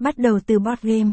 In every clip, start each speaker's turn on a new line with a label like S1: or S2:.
S1: Bắt đầu từ board game,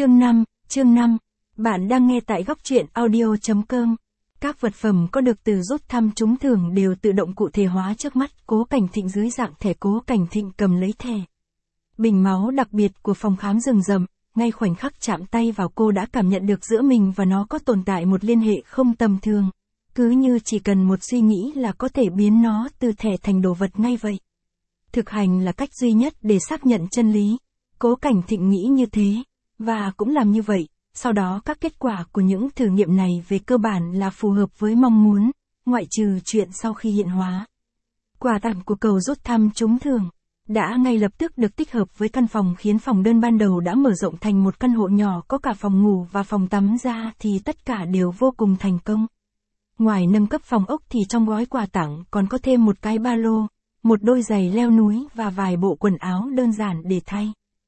S1: chương 5, bạn đang nghe tại góc truyện audio.com. Các vật phẩm có được từ rút thăm trúng thưởng đều tự động cụ thể hóa trước mắt Cố Cảnh Thịnh dưới dạng thẻ. Cố Cảnh Thịnh cầm lấy thẻ. Bình máu đặc biệt của phòng khám rừng rậm, ngay khoảnh khắc chạm tay vào cô đã cảm nhận được giữa mình và nó có tồn tại một liên hệ không tầm thường. Cứ như chỉ cần một suy nghĩ là có thể biến nó từ thẻ thành đồ vật ngay vậy. Thực hành là cách duy nhất để xác nhận chân lý. Cố Cảnh Thịnh nghĩ như thế, và cũng làm như vậy. Sau đó các kết quả của những thử nghiệm này về cơ bản là phù hợp với mong muốn, ngoại trừ chuyện sau khi hiện hóa. Quà tặng của cầu rút thăm trúng thưởng đã ngay lập tức được tích hợp với căn phòng, khiến phòng đơn ban đầu đã mở rộng thành một căn hộ nhỏ có cả phòng ngủ và phòng tắm ra thì tất cả đều vô cùng thành công. Ngoài nâng cấp phòng ốc thì trong gói quà tặng còn có thêm một cái ba lô, một đôi giày leo núi và vài bộ quần áo đơn giản để thay.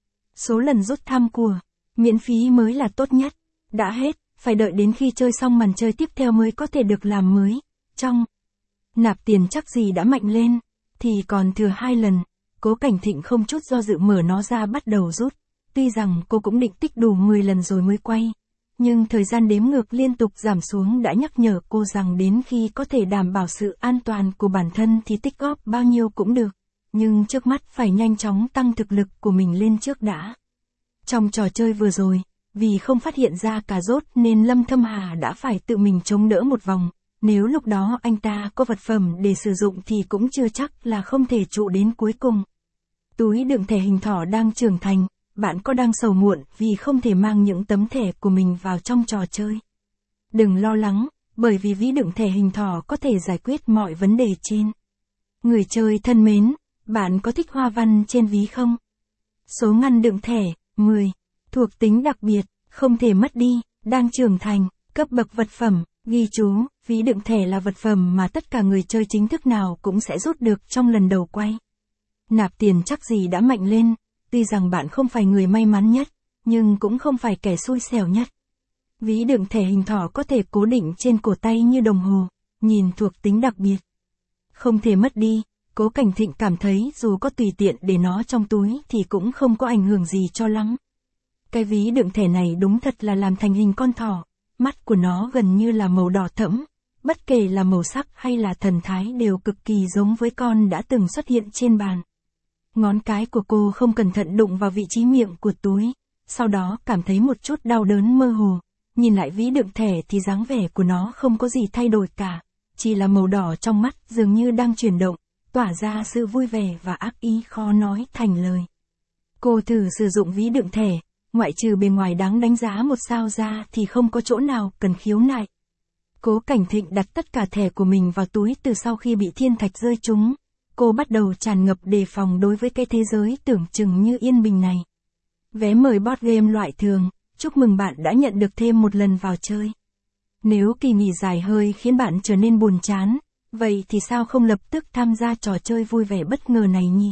S1: Số lần rút thăm của miễn phí mới là tốt nhất. Đã hết, phải đợi đến khi chơi xong màn chơi tiếp theo mới có thể được làm mới. Trong nạp tiền chắc gì đã mạnh lên, thì còn thừa 2 lần. Cố Cảnh Thịnh không chút do dự mở nó ra bắt đầu rút. Tuy rằng cô cũng định tích đủ 10 lần rồi mới quay. Nhưng thời gian đếm ngược liên tục giảm xuống đã nhắc nhở cô rằng đến khi có thể đảm bảo sự an toàn của bản thân thì tích góp bao nhiêu cũng được. Nhưng trước mắt phải nhanh chóng tăng thực lực của mình lên trước đã. Trong trò chơi vừa rồi, vì không phát hiện ra cà rốt nên Lâm Thâm Hà đã phải tự mình chống đỡ một vòng. Nếu lúc đó anh ta có vật phẩm để sử dụng thì cũng chưa chắc là không thể trụ đến cuối cùng. Túi đựng thẻ hình thỏ đang trưởng thành, bạn có đang sầu muộn vì không thể mang những tấm thẻ của mình vào trong trò chơi? Đừng lo lắng, bởi vì ví đựng thẻ hình thỏ có thể giải quyết mọi vấn đề trên. Người chơi thân mến, bạn có thích hoa văn trên ví không? Số ngăn đựng thẻ 10. Thuộc tính đặc biệt, không thể mất đi, đang trưởng thành, cấp bậc vật phẩm, ghi chú, ví đựng thẻ là vật phẩm mà tất cả người chơi chính thức nào cũng sẽ rút được trong lần đầu quay. Nạp tiền chắc gì đã mạnh lên, tuy rằng bạn không phải người may mắn nhất, nhưng cũng không phải kẻ xui xẻo nhất. Ví đựng thẻ hình thỏ có thể cố định trên cổ tay như đồng hồ, nhìn thuộc tính đặc biệt. Không thể mất đi. Cố Cảnh Thịnh cảm thấy dù có tùy tiện để nó trong túi thì cũng không có ảnh hưởng gì cho lắm. Cái ví đựng thẻ này đúng thật là làm thành hình con thỏ, mắt của nó gần như là màu đỏ thẫm, bất kể là màu sắc hay là thần thái đều cực kỳ giống với con đã từng xuất hiện trên bàn. Ngón cái của cô không cẩn thận đụng vào vị trí miệng của túi, sau đó cảm thấy một chút đau đớn mơ hồ. Nhìn lại ví đựng thẻ thì dáng vẻ của nó không có gì thay đổi cả, chỉ là màu đỏ trong mắt dường như đang chuyển động, tỏa ra sự vui vẻ và ác ý khó nói thành lời. Cô thử sử dụng ví đựng thẻ, ngoại trừ bề ngoài đáng đánh giá một sao ra thì không có chỗ nào cần khiếu nại. Cố Cảnh Thịnh đặt tất cả thẻ của mình vào túi từ sau khi bị thiên thạch rơi trúng. Cô bắt đầu tràn ngập đề phòng đối với cái thế giới tưởng chừng như yên bình này. Vé mời board game loại thường, chúc mừng bạn đã nhận được thêm một lần vào chơi. Nếu kỳ nghỉ dài hơi khiến bạn trở nên buồn chán, vậy thì sao không lập tức tham gia trò chơi vui vẻ bất ngờ này nhỉ?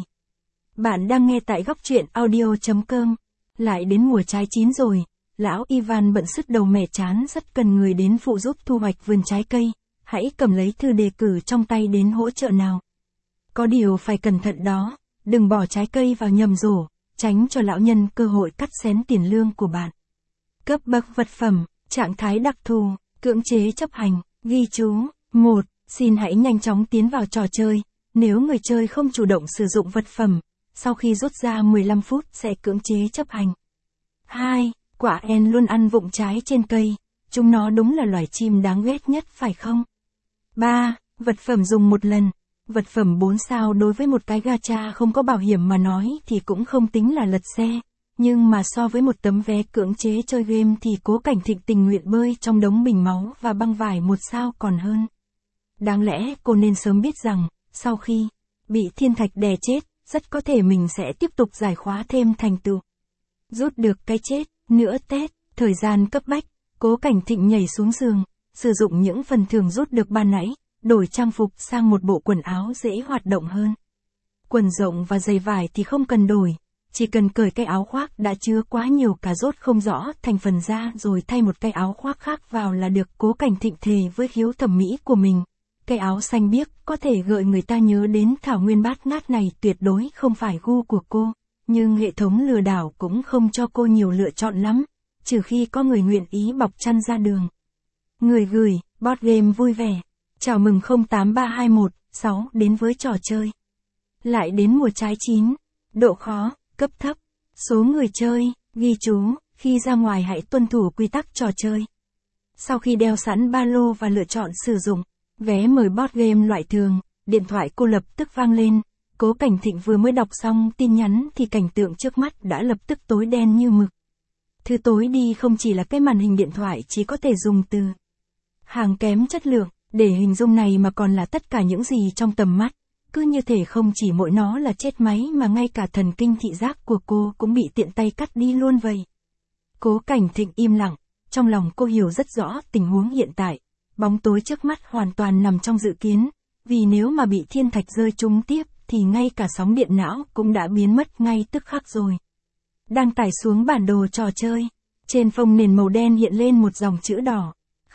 S1: Bạn đang nghe tại góc truyện audio.com. Lại đến mùa trái chín rồi, lão Ivan bận sứt đầu mẻ chán rất cần người đến phụ giúp thu hoạch vườn trái cây. Hãy cầm lấy thư đề cử trong tay đến hỗ trợ nào. Có điều phải cẩn thận đó, đừng bỏ trái cây vào nhầm rổ, tránh cho lão nhân cơ hội cắt xén tiền lương của bạn. Cấp bậc vật phẩm, trạng thái đặc thù, cưỡng chế chấp hành, ghi chú. 1. Xin hãy nhanh chóng tiến vào trò chơi. Nếu người chơi không chủ động sử dụng vật phẩm, sau khi rút ra 15 phút sẽ cưỡng chế chấp hành. 2. Quả en luôn ăn vụng trái trên cây. Chúng nó đúng là loài chim đáng ghét nhất phải không? 3. Vật phẩm dùng một lần. Vật phẩm 4 sao đối với một cái gacha không có bảo hiểm mà nói thì cũng không tính là lật xe. Nhưng mà so với một tấm vé cưỡng chế chơi game thì Cố Cảnh Thịnh tình nguyện bơi trong đống bình máu và băng vải 1 sao còn hơn. Đáng lẽ cô nên sớm biết rằng, sau khi bị thiên thạch đè chết, rất có thể mình sẽ tiếp tục giải khóa thêm thành tựu. Rút được cái chết, nữa Tết, thời gian cấp bách, Cố Cảnh Thịnh nhảy xuống giường, sử dụng những phần thưởng rút được ban nãy, đổi trang phục sang một bộ quần áo dễ hoạt động hơn. Quần rộng và giày vải thì không cần đổi, chỉ cần cởi cái áo khoác đã chứa quá nhiều cà rốt không rõ thành phần ra rồi thay một cái áo khoác khác vào là được. Cố Cảnh Thịnh thề với khiếu thẩm mỹ của mình. Cái áo xanh biếc có thể gợi người ta nhớ đến thảo nguyên bát ngát này tuyệt đối không phải gu của cô. nhưng hệ thống lừa đảo cũng không cho cô nhiều lựa chọn lắm, trừ khi có người nguyện ý bọc chăn ra đường. Người gửi, Board Game vui vẻ. Chào mừng 083216 đến với trò chơi. Lại đến mùa trái chín. Độ khó, cấp thấp. Số người chơi, ghi chú, khi ra ngoài hãy tuân thủ quy tắc trò chơi. Sau khi đeo sẵn ba lô và lựa chọn sử dụng vé mời board game loại thường, điện thoại cô lập tức vang lên. Cố Cảnh Thịnh vừa mới đọc xong tin nhắn thì cảnh tượng trước mắt đã lập tức tối đen như mực. Thứ tối đi không chỉ là cái màn hình điện thoại chỉ có thể dùng từ hàng kém chất lượng để hình dung này mà còn là tất cả những gì trong tầm mắt. Cứ như thể không chỉ mỗi nó là chết máy mà ngay cả thần kinh thị giác của cô cũng bị tiện tay cắt đi luôn vậy. Cố Cảnh Thịnh im lặng, trong lòng cô hiểu rất rõ tình huống hiện tại. Bóng tối trước mắt hoàn toàn nằm trong dự kiến, vì nếu mà bị thiên thạch rơi trúng tiếp thì ngay cả sóng điện não cũng đã biến mất ngay tức khắc rồi. Đang tải xuống bản đồ trò chơi, trên phông nền màu đen hiện lên một dòng chữ đỏ.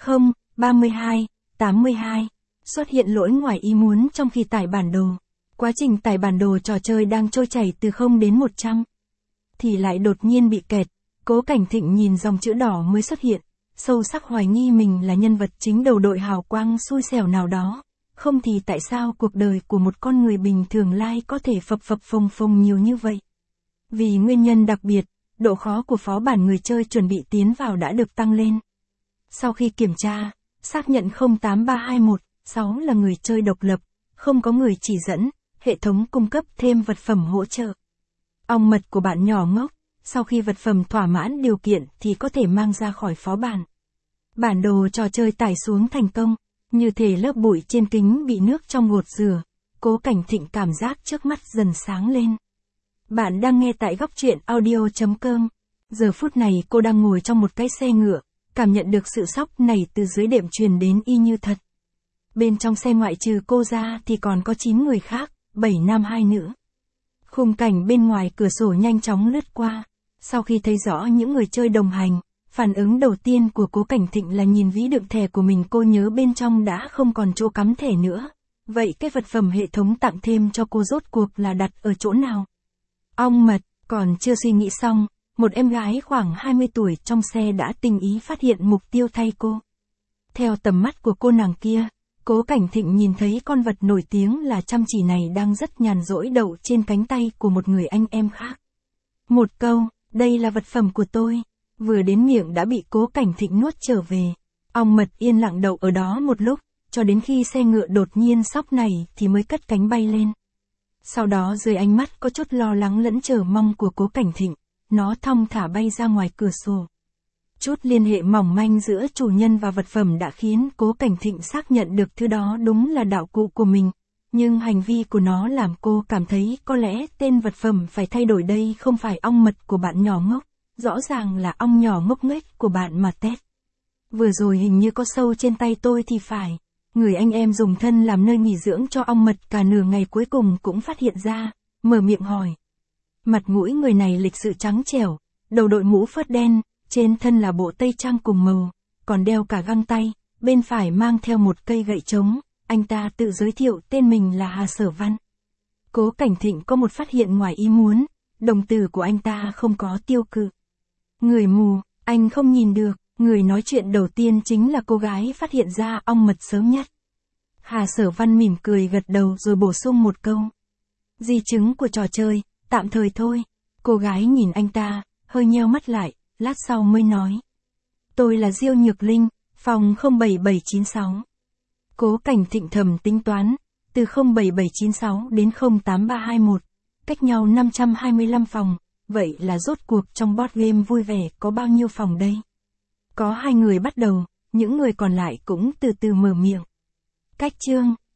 S1: 03282 xuất hiện lỗi ngoài ý muốn trong khi tải bản đồ. Quá trình tải bản đồ trò chơi đang trôi chảy từ 0 đến 100. Thì lại đột nhiên bị kẹt. Cố Cảnh Thịnh nhìn dòng chữ đỏ mới xuất hiện, sâu sắc hoài nghi mình là nhân vật chính đầu đội hào quang xui xẻo nào đó. Không thì tại sao cuộc đời của một con người bình thường lai có thể phập phập phồng phồng nhiều như vậy? Vì nguyên nhân đặc biệt, độ khó của phó bản người chơi chuẩn bị tiến vào đã được tăng lên. Sau khi kiểm tra, xác nhận 0832116 là người chơi độc lập, không có người chỉ dẫn, hệ thống cung cấp thêm vật phẩm hỗ trợ. Ong mật của bạn nhỏ ngốc, sau khi vật phẩm thỏa mãn điều kiện thì có thể mang ra khỏi phó bản. Bản đồ trò chơi tải xuống thành công, như thể lớp bụi trên kính bị nước trong gột rửa. Cố Cảnh Thịnh cảm giác trước mắt dần sáng lên. Bạn đang nghe tại góc truyện audio.com. Giờ phút này cô đang ngồi trong một cái xe ngựa, cảm nhận được sự sốc này từ dưới đệm truyền đến y như thật. Bên trong xe ngoại trừ cô ra thì còn có 9 người khác, 7 nam 2 nữ. Khung cảnh bên ngoài cửa sổ nhanh chóng lướt qua. Sau khi thấy rõ những người chơi đồng hành, phản ứng đầu tiên của Cố Cảnh Thịnh là nhìn ví đựng thẻ của mình, cô nhớ bên trong đã không còn chỗ cắm thẻ nữa. Vậy cái vật phẩm hệ thống tặng thêm cho cô rốt cuộc là đặt ở chỗ nào? Ong mật, còn chưa suy nghĩ xong, một em gái khoảng 20 tuổi trong xe đã tình ý phát hiện mục tiêu thay cô. Theo tầm mắt của cô nàng kia, Cố Cảnh Thịnh nhìn thấy con vật nổi tiếng là chăm chỉ này đang rất nhàn rỗi đậu trên cánh tay của một người anh em khác. Một câu, đây là vật phẩm của tôi, vừa đến miệng đã bị Cố Cảnh Thịnh nuốt trở về. Ong mật yên lặng đậu ở đó một lúc, cho đến khi xe ngựa đột nhiên sóc này thì mới cất cánh bay lên. Sau đó dưới ánh mắt có chút lo lắng lẫn chờ mong của Cố Cảnh Thịnh, nó thong thả bay ra ngoài cửa sổ. Chút liên hệ mỏng manh giữa chủ nhân và vật phẩm đã khiến Cố Cảnh Thịnh xác nhận được thứ đó đúng là đạo cụ của mình. Nhưng hành vi của nó làm cô cảm thấy có lẽ tên vật phẩm phải thay đổi, đây không phải ong mật của bạn nhỏ ngốc, rõ ràng là ong nhỏ ngốc nghếch của bạn mà tét. Vừa rồi hình như có sâu trên tay tôi thì phải. Người anh em dùng thân làm nơi nghỉ dưỡng cho ong mật cả nửa ngày cuối cùng cũng phát hiện ra, mở miệng hỏi. Mặt mũi người này lịch sự trắng trẻo, đầu đội mũ phớt đen, trên thân là bộ tây trang cùng màu, còn đeo cả găng tay, bên phải mang theo một cây gậy trống. Anh ta tự giới thiệu tên mình là Hà Sở Văn. Cố Cảnh Thịnh có một phát hiện ngoài ý muốn, đồng tử của anh ta không có tiêu cự. Người mù, anh không nhìn được. Người nói chuyện đầu tiên chính là cô gái phát hiện ra ong mật sớm nhất. Hà Sở Văn mỉm cười gật đầu rồi bổ sung một câu. Di chứng của trò chơi, tạm thời thôi. Cô gái nhìn anh ta, hơi nheo mắt lại, lát sau mới nói. Tôi là Diêu Nhược Linh, phòng 07796. Cố Cảnh Thịnh thầm tính toán, từ 07796 đến 08321, cách nhau 525 phòng, vậy là rốt cuộc trong board game vui vẻ có bao nhiêu phòng đây? Có 2 người bắt đầu, những người còn lại cũng từ từ mở miệng. Cách chương,